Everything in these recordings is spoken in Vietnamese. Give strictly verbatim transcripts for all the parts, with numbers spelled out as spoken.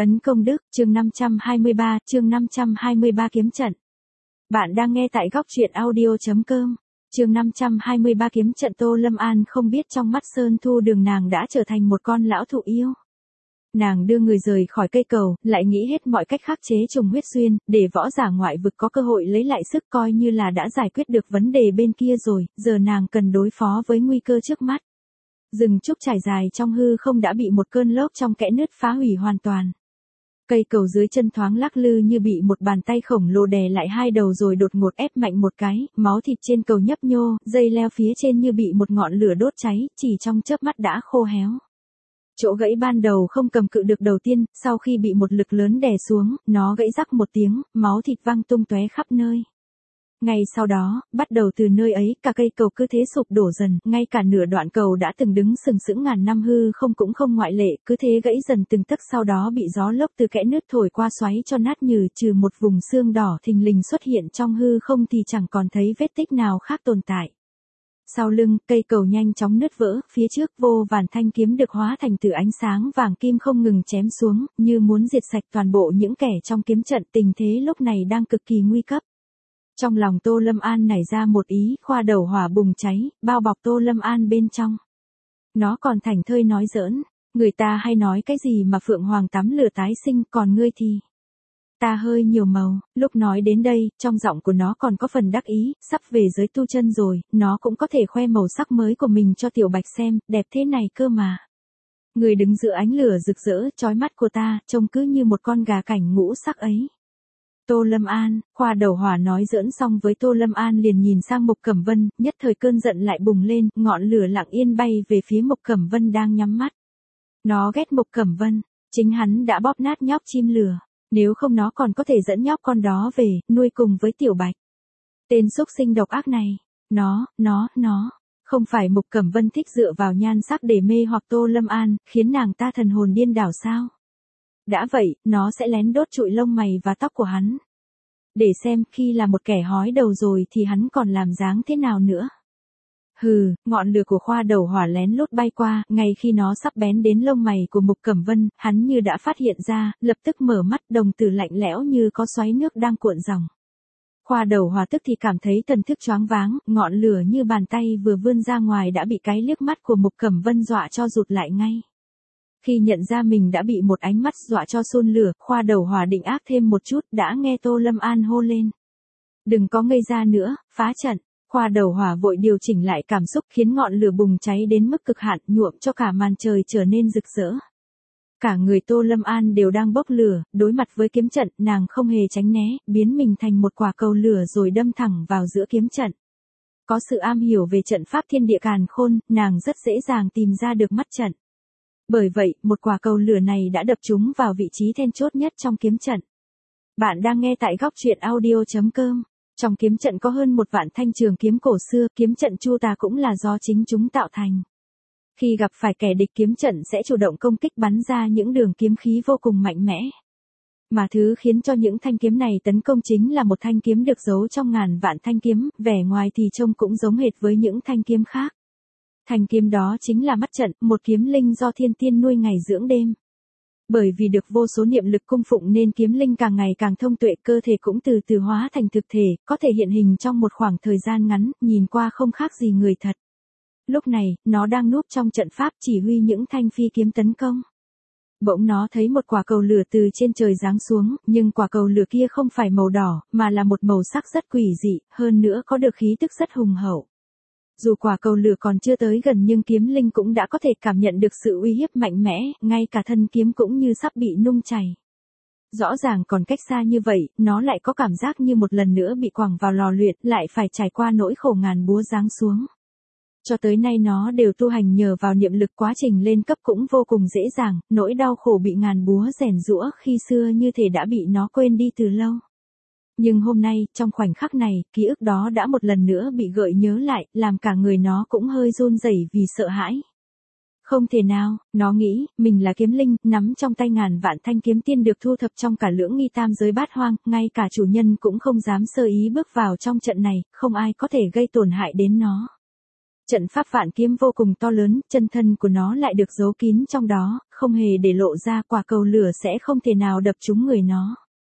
Ấn công đức, chương năm trăm hai mươi ba, chương năm trăm hai mươi ba kiếm trận. Bạn đang nghe tại góc truyện audio chấm com. Chương năm trăm hai mươi ba kiếm trận. Tô Lâm An không biết trong mắt Sơn Thu Đường nàng đã trở thành một con lão thụ yêu. Nàng đưa người rời khỏi cây cầu, lại nghĩ hết mọi cách khắc chế trùng huyết xuyên, để võ giả ngoại vực có cơ hội lấy lại sức, coi như là đã giải quyết được vấn đề bên kia rồi, giờ nàng cần đối phó với nguy cơ trước mắt. Rừng trúc trải dài trong hư không đã bị một cơn lốc trong kẽ nứt phá hủy hoàn toàn. Cây cầu dưới chân thoáng lắc lư như bị một bàn tay khổng lồ đè lại hai đầu rồi đột ngột ép mạnh một cái, máu thịt trên cầu nhấp nhô, dây leo phía trên như bị một ngọn lửa đốt cháy, chỉ trong chớp mắt đã khô héo. Chỗ gãy ban đầu không cầm cự được đầu tiên, sau khi bị một lực lớn đè xuống, nó gãy rắc một tiếng, máu thịt văng tung tóe khắp nơi. Ngay sau đó, bắt đầu từ nơi ấy, cả cây cầu cứ thế sụp đổ dần, ngay cả nửa đoạn cầu đã từng đứng sừng sững ngàn năm hư không cũng không ngoại lệ, cứ thế gãy dần từng tấc, sau đó bị gió lốc từ kẽ nứt thổi qua xoáy cho nát nhừ, trừ một vùng xương đỏ thình lình xuất hiện trong hư không thì chẳng còn thấy vết tích nào khác tồn tại. Sau lưng, cây cầu nhanh chóng nứt vỡ, phía trước vô vàn thanh kiếm được hóa thành từ ánh sáng vàng kim không ngừng chém xuống, như muốn diệt sạch toàn bộ những kẻ trong kiếm trận. Tình thế lúc này đang cực kỳ nguy cấp. Trong lòng Tô Lâm An nảy ra một ý, khoa đầu hỏa bùng cháy, bao bọc Tô Lâm An bên trong. Nó còn thảnh thơi nói giỡn, người ta hay nói cái gì mà Phượng Hoàng tắm lửa tái sinh, còn ngươi thì... Ta hơi nhiều màu. Lúc nói đến đây, trong giọng của nó còn có phần đắc ý, sắp về giới tu chân rồi, nó cũng có thể khoe màu sắc mới của mình cho Tiểu Bạch xem, đẹp thế này cơ mà. Người đứng giữa ánh lửa rực rỡ, chói mắt của ta, trông cứ như một con gà cảnh ngũ sắc ấy. Tô Lâm An, khoa đầu hỏa nói giỡn xong với Tô Lâm An liền nhìn sang Mục Cẩm Vân, nhất thời cơn giận lại bùng lên, ngọn lửa lặng yên bay về phía Mục Cẩm Vân đang nhắm mắt. Nó ghét Mục Cẩm Vân, chính hắn đã bóp nát nhóc chim lửa, nếu không nó còn có thể dẫn nhóc con đó về, nuôi cùng với Tiểu Bạch. Tên xúc sinh độc ác này, nó, nó, nó, không phải Mục Cẩm Vân thích dựa vào nhan sắc để mê hoặc Tô Lâm An, khiến nàng ta thần hồn điên đảo sao? Đã vậy, nó sẽ lén đốt trụi lông mày và tóc của hắn. Để xem khi là một kẻ hói đầu rồi thì hắn còn làm dáng thế nào nữa. Hừ, ngọn lửa của khoa đầu hỏa lén lút bay qua, ngay khi nó sắp bén đến lông mày của Mục Cẩm Vân, hắn như đã phát hiện ra, lập tức mở mắt, đồng tử lạnh lẽo như có xoáy nước đang cuộn dòng. Khoa đầu hỏa tức thì cảm thấy thần thức choáng váng, ngọn lửa như bàn tay vừa vươn ra ngoài đã bị cái liếc mắt của Mục Cẩm Vân dọa cho rụt lại ngay. Khi nhận ra mình đã bị một ánh mắt dọa cho xôn lửa, khoa đầu hỏa định ác thêm một chút, đã nghe Tô Lâm An hô lên. Đừng có ngây ra nữa, phá trận. Khoa đầu hỏa vội điều chỉnh lại cảm xúc, khiến ngọn lửa bùng cháy đến mức cực hạn, nhuộm cho cả màn trời trở nên rực rỡ. Cả người Tô Lâm An đều đang bốc lửa, đối mặt với kiếm trận, nàng không hề tránh né, biến mình thành một quả cầu lửa rồi đâm thẳng vào giữa kiếm trận. Có sự am hiểu về trận pháp thiên địa càn khôn, nàng rất dễ dàng tìm ra được mắt trận. Bởi vậy, một quả cầu lửa này đã đập trúng vào vị trí then chốt nhất trong kiếm trận. Bạn đang nghe tại góc truyện audio chấm com. Trong kiếm trận có hơn một vạn thanh trường kiếm cổ xưa, kiếm trận Chu Tà cũng là do chính chúng tạo thành. Khi gặp phải kẻ địch, kiếm trận sẽ chủ động công kích, bắn ra những đường kiếm khí vô cùng mạnh mẽ. Mà thứ khiến cho những thanh kiếm này tấn công chính là một thanh kiếm được giấu trong ngàn vạn thanh kiếm, vẻ ngoài thì trông cũng giống hệt với những thanh kiếm khác. Thanh kiếm đó chính là mắt trận, một kiếm linh do thiên tiên nuôi ngày dưỡng đêm. Bởi vì được vô số niệm lực cung phụng nên kiếm linh càng ngày càng thông tuệ, cơ thể cũng từ từ hóa thành thực thể, có thể hiện hình trong một khoảng thời gian ngắn, nhìn qua không khác gì người thật. Lúc này, nó đang núp trong trận pháp chỉ huy những thanh phi kiếm tấn công. Bỗng nó thấy một quả cầu lửa từ trên trời giáng xuống, nhưng quả cầu lửa kia không phải màu đỏ, mà là một màu sắc rất quỷ dị, hơn nữa có được khí tức rất hùng hậu. Dù quả cầu lửa còn chưa tới gần nhưng kiếm linh cũng đã có thể cảm nhận được sự uy hiếp mạnh mẽ, ngay cả thân kiếm cũng như sắp bị nung chảy. Rõ ràng còn cách xa như vậy, nó lại có cảm giác như một lần nữa bị quẳng vào lò luyện, lại phải trải qua nỗi khổ ngàn búa giáng xuống. Cho tới nay nó đều tu hành nhờ vào niệm lực, quá trình lên cấp cũng vô cùng dễ dàng, nỗi đau khổ bị ngàn búa rèn giũa khi xưa như thể đã bị nó quên đi từ lâu. Nhưng hôm nay, trong khoảnh khắc này, ký ức đó đã một lần nữa bị gợi nhớ lại, làm cả người nó cũng hơi run rẩy vì sợ hãi. Không thể nào, nó nghĩ, mình là kiếm linh, nắm trong tay ngàn vạn thanh kiếm tiên được thu thập trong cả lưỡng nghi tam giới bát hoang, ngay cả chủ nhân cũng không dám sơ ý bước vào trong trận này, không ai có thể gây tổn hại đến nó. Trận pháp vạn kiếm vô cùng to lớn, chân thân của nó lại được giấu kín trong đó, không hề để lộ ra, quả cầu lửa sẽ không thể nào đập trúng người nó.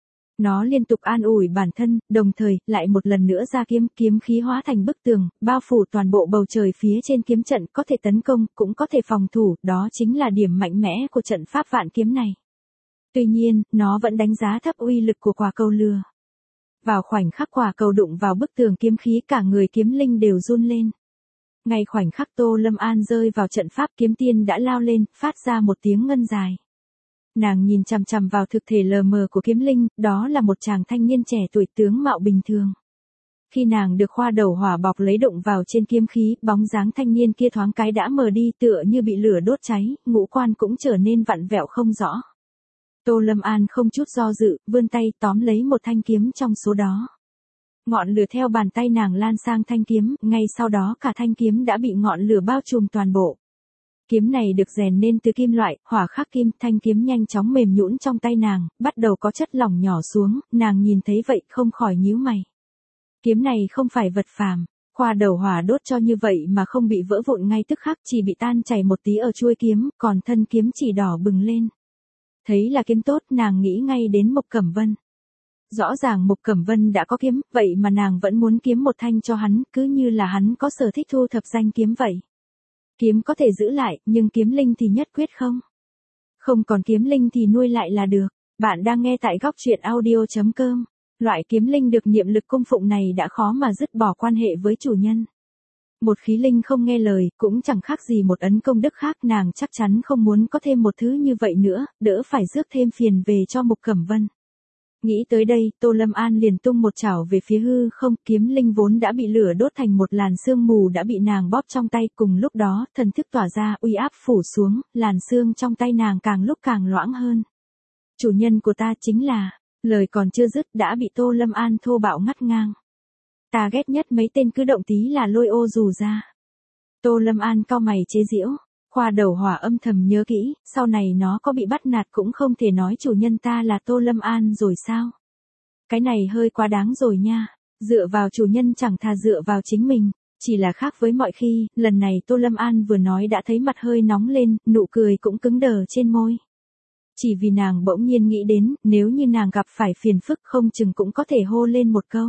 Nó liên tục an ủi bản thân, đồng thời, lại một lần nữa ra kiếm, kiếm khí hóa thành bức tường, bao phủ toàn bộ bầu trời phía trên kiếm trận, có thể tấn công, cũng có thể phòng thủ, đó chính là điểm mạnh mẽ của trận pháp vạn kiếm này. Tuy nhiên, nó vẫn đánh giá thấp uy lực của quả cầu lửa. Vào khoảnh khắc quả cầu đụng vào bức tường kiếm khí, cả người kiếm linh đều run lên. Ngay khoảnh khắc Tô Lâm An rơi vào trận pháp, kiếm tiên đã lao lên, phát ra một tiếng ngân dài. Nàng nhìn chằm chằm vào thực thể lờ mờ của kiếm linh, đó là một chàng thanh niên trẻ tuổi tướng mạo bình thường. Khi nàng được khoa đầu hỏa bọc lấy đụng vào trên kiếm khí, bóng dáng thanh niên kia thoáng cái đã mờ đi, tựa như bị lửa đốt cháy, ngũ quan cũng trở nên vặn vẹo không rõ. Tô Lâm An không chút do dự, vươn tay tóm lấy một thanh kiếm trong số đó. Ngọn lửa theo bàn tay nàng lan sang thanh kiếm, ngay sau đó cả thanh kiếm đã bị ngọn lửa bao trùm toàn bộ. Kiếm này được rèn nên từ kim loại, hỏa khắc kim, thanh kiếm nhanh chóng mềm nhũn trong tay nàng, bắt đầu có chất lỏng nhỏ xuống, nàng nhìn thấy vậy không khỏi nhíu mày. Kiếm này không phải vật phàm, khoa đầu hỏa đốt cho như vậy mà không bị vỡ vụn ngay tức khắc, chỉ bị tan chảy một tí ở chuôi kiếm, còn thân kiếm chỉ đỏ bừng lên. Thấy là kiếm tốt, nàng nghĩ ngay đến Mộc Cẩm Vân. Rõ ràng Mộc Cẩm Vân đã có kiếm, vậy mà nàng vẫn muốn kiếm một thanh cho hắn, cứ như là hắn có sở thích thu thập danh kiếm vậy. Kiếm có thể giữ lại, nhưng kiếm linh thì nhất quyết không. Không còn kiếm linh thì nuôi lại là được. Bạn đang nghe tại góc truyện audio chấm com. Loại kiếm linh được niệm lực cung phụng này đã khó mà dứt bỏ quan hệ với chủ nhân. Một khí linh không nghe lời, cũng chẳng khác gì một ấn công đức khác, nàng chắc chắn không muốn có thêm một thứ như vậy nữa, đỡ phải rước thêm phiền về cho Mộc Cẩm Vân. Nghĩ tới đây, Tô Lâm An liền tung một chảo về phía hư không, kiếm linh vốn đã bị lửa đốt thành một làn sương mù đã bị nàng bóp trong tay, cùng lúc đó, thần thức tỏa ra, uy áp phủ xuống, làn sương trong tay nàng càng lúc càng loãng hơn. Chủ nhân của ta chính là, lời còn chưa dứt đã bị Tô Lâm An thô bạo ngắt ngang. Ta ghét nhất mấy tên cứ động tí là lôi ô dù ra. Tô Lâm An cau mày chế giễu. Khoa đầu hỏa âm thầm nhớ kỹ, sau này nó có bị bắt nạt cũng không thể nói chủ nhân ta là Tô Lâm An rồi sao? Cái này hơi quá đáng rồi nha, dựa vào chủ nhân chẳng thà dựa vào chính mình, chỉ là khác với mọi khi, lần này Tô Lâm An vừa nói đã thấy mặt hơi nóng lên, nụ cười cũng cứng đờ trên môi. Chỉ vì nàng bỗng nhiên nghĩ đến, nếu như nàng gặp phải phiền phức không chừng cũng có thể hô lên một câu.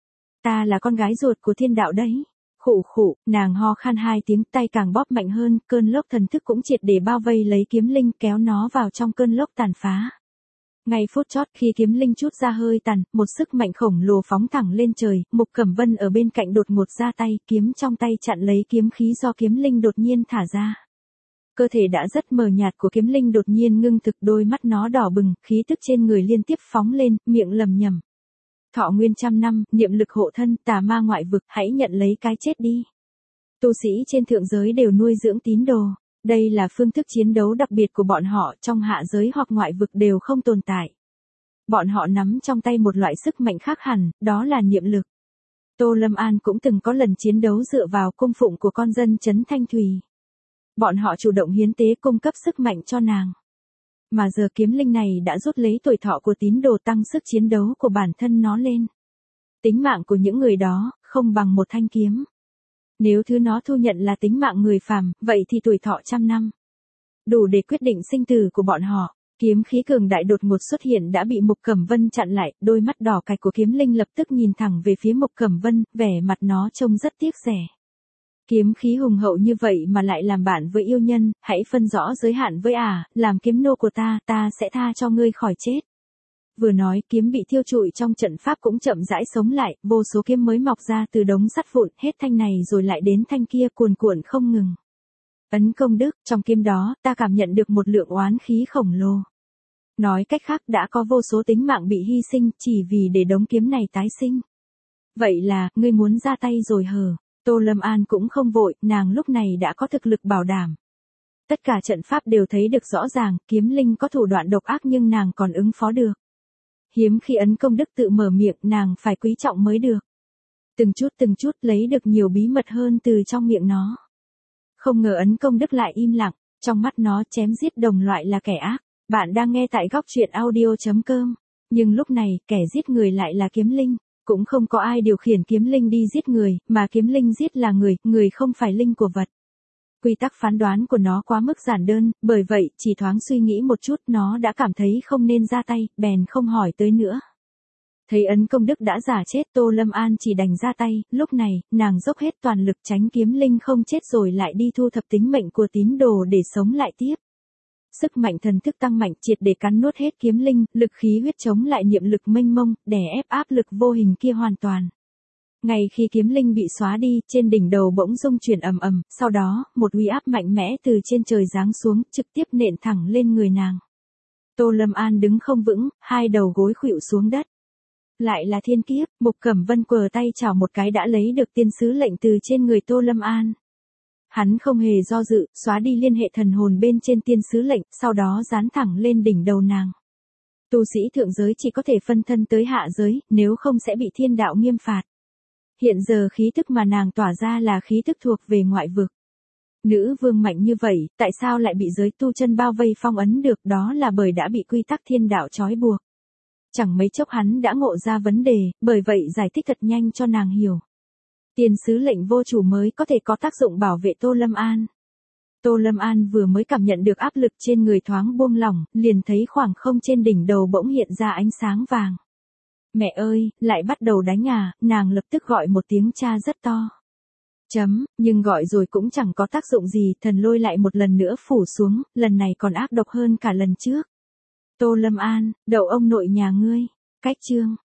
Ta là con gái ruột của thiên đạo đấy. Khụ khụ, nàng ho khan hai tiếng, tay càng bóp mạnh hơn, cơn lốc thần thức cũng triệt để bao vây lấy kiếm linh, kéo nó vào trong cơn lốc tàn phá. Ngay phút chót khi kiếm linh chút ra hơi tàn, một sức mạnh khổng lồ phóng thẳng lên trời, Mộc Cẩm Vân ở bên cạnh đột ngột ra tay, kiếm trong tay chặn lấy kiếm khí do kiếm linh đột nhiên thả ra. Cơ thể đã rất mờ nhạt của kiếm linh đột nhiên ngưng thực, đôi mắt nó đỏ bừng, khí tức trên người liên tiếp phóng lên, miệng lầm nhầm. Thọ nguyên trăm năm, niệm lực hộ thân, tà ma ngoại vực, hãy nhận lấy cái chết đi. Tu sĩ trên thượng giới đều nuôi dưỡng tín đồ. Đây là phương thức chiến đấu đặc biệt của bọn họ, trong hạ giới hoặc ngoại vực đều không tồn tại. Bọn họ nắm trong tay một loại sức mạnh khác hẳn, đó là niệm lực. Tô Lâm An cũng từng có lần chiến đấu dựa vào cung phụng của con dân trấn Thanh Thủy. Bọn họ chủ động hiến tế cung cấp sức mạnh cho nàng. Mà giờ kiếm linh này đã rút lấy tuổi thọ của tín đồ, tăng sức chiến đấu của bản thân nó lên. Tính mạng của những người đó, không bằng một thanh kiếm. Nếu thứ nó thu nhận là tính mạng người phàm, vậy thì tuổi thọ trăm năm. Đủ để quyết định sinh tử của bọn họ. Kiếm khí cường đại đột ngột xuất hiện đã bị Mộc Cẩm Vân chặn lại, đôi mắt đỏ cạch của kiếm linh lập tức nhìn thẳng về phía Mộc Cẩm Vân, vẻ mặt nó trông rất tiếc rẻ. Kiếm khí hùng hậu như vậy mà lại làm bạn với yêu nhân, hãy phân rõ giới hạn với ả, à, làm kiếm nô của ta, ta sẽ tha cho ngươi khỏi chết. Vừa nói, kiếm bị thiêu trụi trong trận pháp cũng chậm rãi sống lại, vô số kiếm mới mọc ra từ đống sắt vụn, hết thanh này rồi lại đến thanh kia, cuồn cuộn không ngừng. Ấn công đức, trong kiếm đó, ta cảm nhận được một lượng oán khí khổng lồ. Nói cách khác, đã có vô số tính mạng bị hy sinh, chỉ vì để đống kiếm này tái sinh. Vậy là, ngươi muốn ra tay rồi hờ. Tô Lâm An cũng không vội, nàng lúc này đã có thực lực bảo đảm. Tất cả trận pháp đều thấy được rõ ràng, kiếm linh có thủ đoạn độc ác nhưng nàng còn ứng phó được. Hiếm khi ấn công đức tự mở miệng, nàng phải quý trọng mới được. Từng chút từng chút lấy được nhiều bí mật hơn từ trong miệng nó. Không ngờ ấn công đức lại im lặng, trong mắt nó chém giết đồng loại là kẻ ác. Bạn đang nghe tại góc truyện audio chấm com. Nhưng lúc này, kẻ giết người lại là kiếm linh. Cũng không có ai điều khiển kiếm linh đi giết người, mà kiếm linh giết là người, người không phải linh của vật. Quy tắc phán đoán của nó quá mức giản đơn, bởi vậy, chỉ thoáng suy nghĩ một chút nó đã cảm thấy không nên ra tay, bèn không hỏi tới nữa. Thấy ấn công đức đã giả chết, Tô Lâm An chỉ đành ra tay, lúc này, nàng dốc hết toàn lực tránh kiếm linh không chết rồi lại đi thu thập tính mệnh của tín đồ để sống lại tiếp. Sức mạnh thần thức tăng mạnh triệt để cắn nuốt hết kiếm linh, lực khí huyết chống lại niệm lực mênh mông, đè ép áp lực vô hình kia hoàn toàn. Ngay khi kiếm linh bị xóa đi, trên đỉnh đầu bỗng rung chuyển ầm ầm, sau đó, một uy áp mạnh mẽ từ trên trời giáng xuống, trực tiếp nện thẳng lên người nàng. Tô Lâm An đứng không vững, hai đầu gối khuỵu xuống đất. Lại là thiên kiếp, Mục Cẩm Vân quờ tay chảo một cái đã lấy được tiên sứ lệnh từ trên người Tô Lâm An. Hắn không hề do dự, xóa đi liên hệ thần hồn bên trên tiên sứ lệnh, sau đó dán thẳng lên đỉnh đầu nàng. Tu sĩ thượng giới chỉ có thể phân thân tới hạ giới, nếu không sẽ bị thiên đạo nghiêm phạt. Hiện giờ khí tức mà nàng tỏa ra là khí tức thuộc về ngoại vực. Nữ vương mạnh như vậy, tại sao lại bị giới tu chân bao vây phong ấn được, đó là bởi đã bị quy tắc thiên đạo trói buộc. Chẳng mấy chốc hắn đã ngộ ra vấn đề, bởi vậy giải thích thật nhanh cho nàng hiểu. Tiên sứ lệnh vô chủ mới có thể có tác dụng bảo vệ Tô Lâm An. Tô Lâm An vừa mới cảm nhận được áp lực trên người thoáng buông lỏng, liền thấy khoảng không trên đỉnh đầu bỗng hiện ra ánh sáng vàng. Mẹ ơi, lại bắt đầu đánh à, nàng lập tức gọi một tiếng cha rất to. Chấm, nhưng gọi rồi cũng chẳng có tác dụng gì, thần lôi lại một lần nữa phủ xuống, lần này còn ác độc hơn cả lần trước. Tô Lâm An, đậu ông nội nhà ngươi. Cách chương